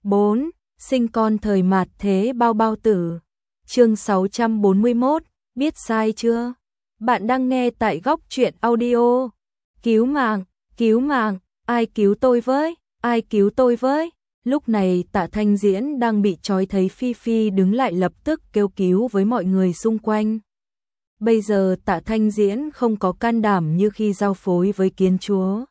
4. Sinh con thời mạt thế bao bao tử. Chương 641, biết sai chưa? Bạn đang nghe tại Góc Truyện Audio. Cứu mạng, ai cứu tôi với, ai cứu tôi với. Lúc này Tạ Thanh Diễn đang bị trói, thấy Phi Phi đứng lại lập tức kêu cứu với mọi người xung quanh. Bây giờ Tạ Thanh Diễn không có can đảm như khi giao phối với Kiến Chúa.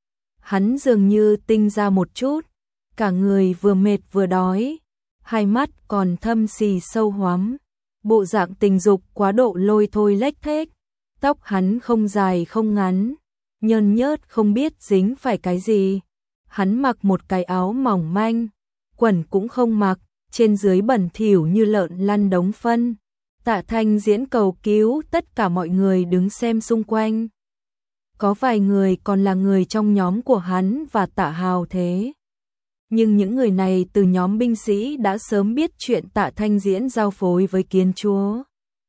Hắn dường như tinh ra một chút, cả người vừa mệt vừa đói, hai mắt còn thâm xì sâu hoắm, bộ dạng tình dục quá độ lôi thôi lếch thếch, tóc hắn không dài không ngắn, nhơn nhớt không biết dính phải cái gì. Hắn mặc một cái áo mỏng manh, quần cũng không mặc, trên dưới bẩn thỉu như lợn lăn đống phân. Tạ Thanh Diễn cầu cứu tất cả mọi người đứng xem xung quanh. Có vài người còn là người trong nhóm của hắn và Tạ Hào Thế. Nhưng những người này từ nhóm binh sĩ đã sớm biết chuyện Tạ Thanh Diễn giao phối với Kiến Chúa.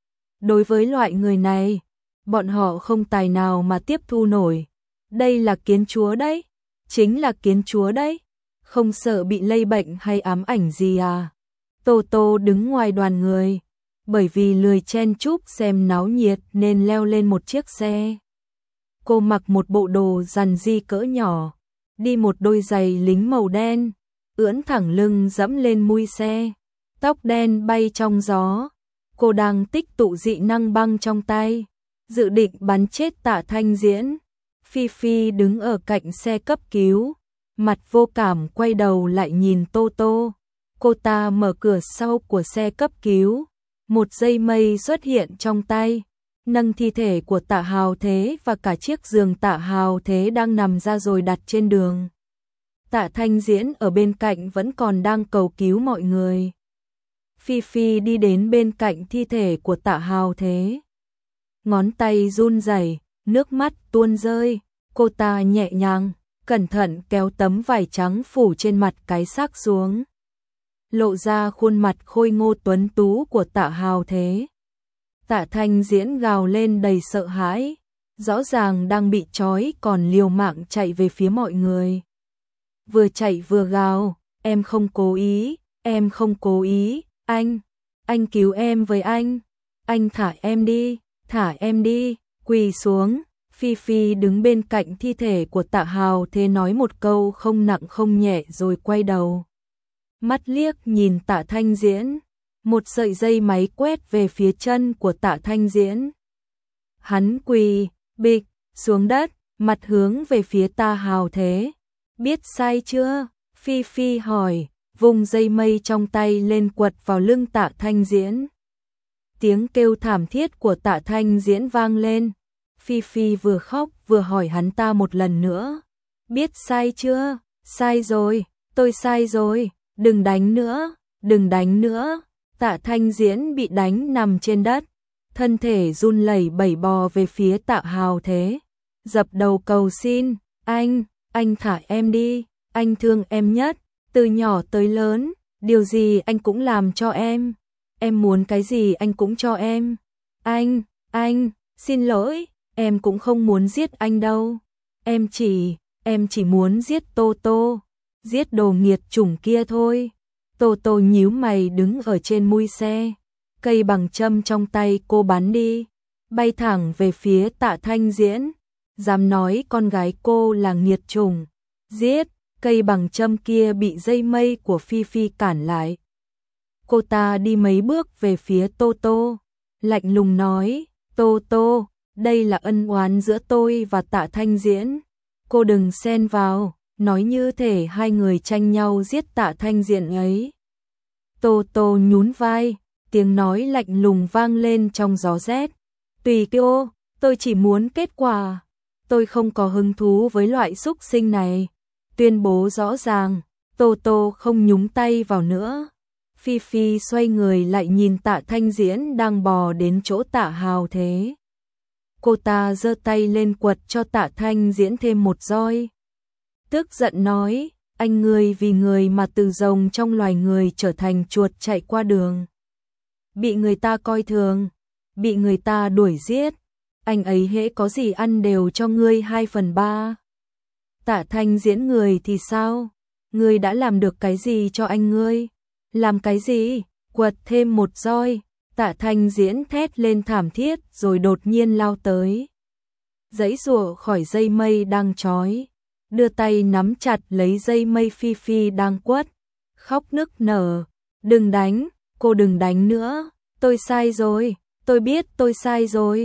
Đối với loại người này, bọn họ không tài nào mà tiếp thu nổi. Đây là Kiến Chúa đấy, chính là Kiến Chúa đấy, không sợ bị lây bệnh hay ám ảnh gì à? Tô Tô đứng ngoài đoàn người, bởi vì lười chen chúc xem náo nhiệt nên leo lên một chiếc xe. Cô mặc một bộ đồ rằn ri cỡ nhỏ, đi một đôi giày lính màu đen, ưỡn thẳng lưng dẫm lên mui xe, tóc đen bay trong gió. Cô đang tích tụ dị năng băng trong tay, dự định bắn chết Tạ Thanh Diễn. Phi Phi đứng ở cạnh xe cấp cứu, mặt vô cảm quay đầu lại nhìn Tô Tô. Cô ta mở cửa sau của xe cấp cứu, một dây mây xuất hiện trong tay, nâng thi thể của Tạ Hào Thế và cả chiếc giường Tạ Hào Thế đang nằm ra rồi đặt trên đường. Tạ Thanh Diễn ở bên cạnh vẫn còn đang cầu cứu mọi người. Phi Phi đi đến bên cạnh thi thể của Tạ Hào Thế, ngón tay run rẩy, nước mắt tuôn rơi. Cô ta nhẹ nhàng, cẩn thận kéo tấm vải trắng phủ trên mặt cái xác xuống, lộ ra khuôn mặt khôi ngô tuấn tú của Tạ Hào Thế. Tạ Thanh Diễn gào lên đầy sợ hãi, rõ ràng đang bị trói còn liều mạng chạy về phía mọi người. Vừa chạy vừa gào, em không cố ý, em không cố ý, anh cứu em với anh thả em đi, quỳ xuống. Phi Phi đứng bên cạnh thi thể của Tạ Hào Thế nói một câu không nặng không nhẹ rồi quay đầu. Mắt liếc nhìn Tạ Thanh Diễn, một sợi dây máy quét về phía chân của Tạ Thanh Diễn. Hắn quỳ, bịch, xuống đất, mặt hướng về phía Tạ Hào Thế. Biết sai chưa? Phi Phi hỏi, vùng dây mây trong tay lên quật vào lưng Tạ Thanh Diễn. Tiếng kêu thảm thiết của Tạ Thanh Diễn vang lên. Phi Phi vừa khóc vừa hỏi hắn ta một lần nữa. Biết sai chưa? Sai rồi, tôi sai rồi, đừng đánh nữa, đừng đánh nữa. Tạ Thanh Diễn bị đánh nằm trên đất, thân thể run lẩy bẩy bò về phía Tạ Hào Thế, dập đầu cầu xin, anh thả em đi, anh thương em nhất, từ nhỏ tới lớn, điều gì anh cũng làm cho em muốn cái gì anh cũng cho em. Anh, xin lỗi, em cũng không muốn giết anh đâu, em chỉ muốn giết Tô Tô, giết đồ nghiệt chủng kia thôi. Tô Tô nhíu mày đứng ở trên mui xe, cây bằng châm trong tay cô bắn đi, bay thẳng về phía Tạ Thanh Diễn. Dám nói con gái cô là nghiệt chủng, giết. Cây bằng châm kia bị dây mây của Phi Phi cản lại. Cô ta đi mấy bước về phía Tô Tô, lạnh lùng nói, Tô Tô, đây là ân oán giữa tôi và Tạ Thanh Diễn, cô đừng xen vào, nói như thể hai người tranh nhau giết Tạ Thanh Diễn ấy. Tô Tô nhún vai, tiếng nói lạnh lùng vang lên trong gió rét. Tùy cô, tôi chỉ muốn kết quả, tôi không có hứng thú với loại xúc sinh này. Tuyên bố rõ ràng, Tô Tô không nhúng tay vào nữa. Phi Phi xoay người lại nhìn Tạ Thanh Diễn đang bò đến chỗ Tạ Hào Thế. Cô ta giơ tay lên quật cho Tạ Thanh Diễn thêm một roi. Tức giận nói, anh người vì người mà từ rồng trong loài người trở thành chuột chạy qua đường. Bị người ta coi thường, bị người ta đuổi giết, anh ấy hễ có gì ăn đều cho ngươi 2/3. Tạ Thanh Diễn người thì sao? Ngươi đã làm được cái gì cho anh ngươi? Làm cái gì? Quật thêm một roi. Tạ Thanh Diễn thét lên thảm thiết rồi đột nhiên lao tới. Giãy giụa khỏi dây mây đang trói, đưa tay nắm chặt lấy dây mây Phi Phi đang quất, khóc nức nở. Đừng đánh, cô đừng đánh nữa, tôi sai rồi, tôi biết tôi sai rồi.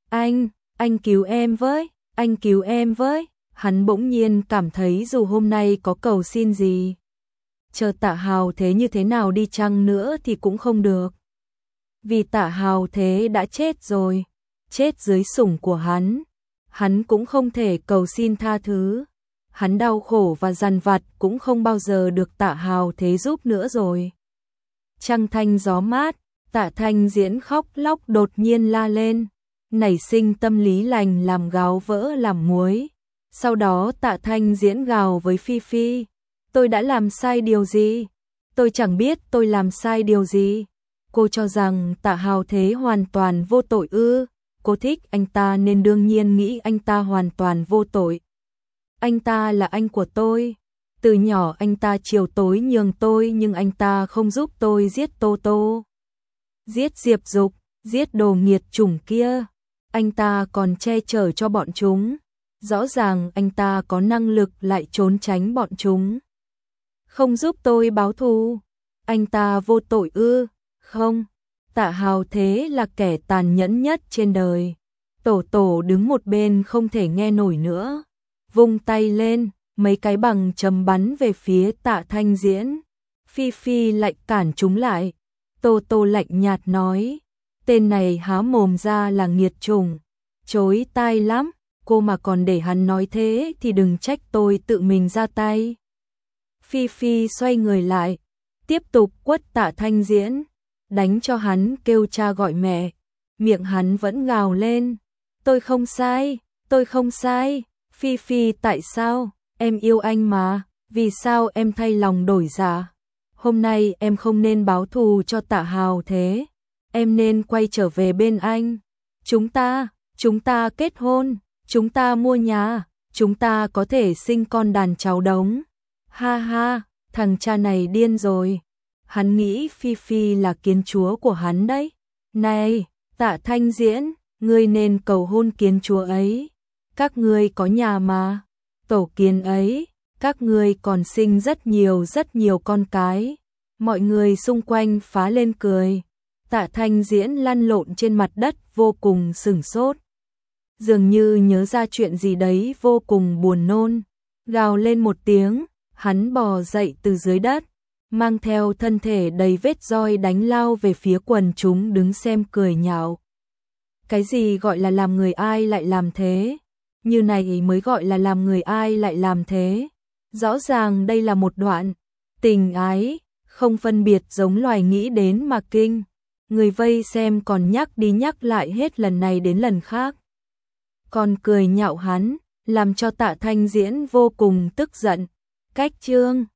Anh cứu em với, anh cứu em với. Hắn bỗng nhiên cảm thấy dù hôm nay có cầu xin gì, chờ Tạ Hào Thế như thế nào đi chăng nữa thì cũng không được. Vì Tạ Hào Thế đã chết rồi, chết dưới sủng của hắn cũng không thể cầu xin tha thứ. Hắn đau khổ và dằn vặt cũng không bao giờ được Tạ Hào Thế giúp nữa rồi. Trăng thanh gió mát, Tạ Thanh Diễn khóc lóc đột nhiên la lên, nảy sinh tâm lý lành làm gáo vỡ làm muối. Sau đó Tạ Thanh Diễn gào với Phi Phi, tôi đã làm sai điều gì? Tôi chẳng biết tôi làm sai điều gì. Cô cho rằng Tạ Hào Thế hoàn toàn vô tội ư? Cô thích anh ta nên đương nhiên nghĩ anh ta hoàn toàn vô tội. Anh ta là anh của tôi. Từ nhỏ anh ta chiều tối nhường tôi nhưng anh ta không giúp tôi giết Tô Tô, giết Diệp Dục, giết đồ nghiệt chủng kia. Anh ta còn che chở cho bọn chúng. Rõ ràng anh ta có năng lực lại trốn tránh bọn chúng. Không giúp tôi báo thù. Anh ta vô tội ư? Không. Tạ Hào Thế là kẻ tàn nhẫn nhất trên đời. Tổ tổ đứng một bên không thể nghe nổi nữa. Vung tay lên, mấy cái bằng châm bắn về phía Tạ Thanh Diễn. Phi Phi lại cản chúng lại. Tô Tô lạnh nhạt nói, tên này há mồm ra là nghiệt chủng, chối tai lắm, cô mà còn để hắn nói thế thì đừng trách tôi tự mình ra tay. Phi Phi xoay người lại, tiếp tục quất Tạ Thanh Diễn, đánh cho hắn kêu cha gọi mẹ, miệng hắn vẫn gào lên, tôi không sai, tôi không sai. Phi Phi, tại sao? Em yêu anh mà, vì sao em thay lòng đổi dạ? Hôm nay em không nên báo thù cho Tạ Hào Thế, em nên quay trở về bên anh. Chúng ta kết hôn, chúng ta mua nhà, chúng ta có thể sinh con đàn cháu đống. Ha ha, thằng cha này điên rồi. Hắn nghĩ Phi Phi là kiến chúa của hắn đấy. Này, Tạ Thanh Diễn, ngươi nên cầu hôn kiến chúa ấy. Các ngươi có nhà mà. Tổ kiến ấy, các ngươi còn sinh rất nhiều con cái. Mọi người xung quanh phá lên cười. Tạ Thanh Diễn lăn lộn trên mặt đất vô cùng sửng sốt. Dường như nhớ ra chuyện gì đấy vô cùng buồn nôn. Gào lên một tiếng, hắn bò dậy từ dưới đất, mang theo thân thể đầy vết roi đánh lao về phía quần chúng đứng xem cười nhạo. Cái gì gọi là làm người ai lại làm thế? Như này mới gọi là làm người ai lại làm thế. Rõ ràng đây là một đoạn tình ái, không phân biệt giống loài nghĩ đến mà kinh. Người vây xem còn nhắc đi nhắc lại hết lần này đến lần khác. Còn cười nhạo hắn, làm cho Tạ Thanh Diễn vô cùng tức giận. Cách chương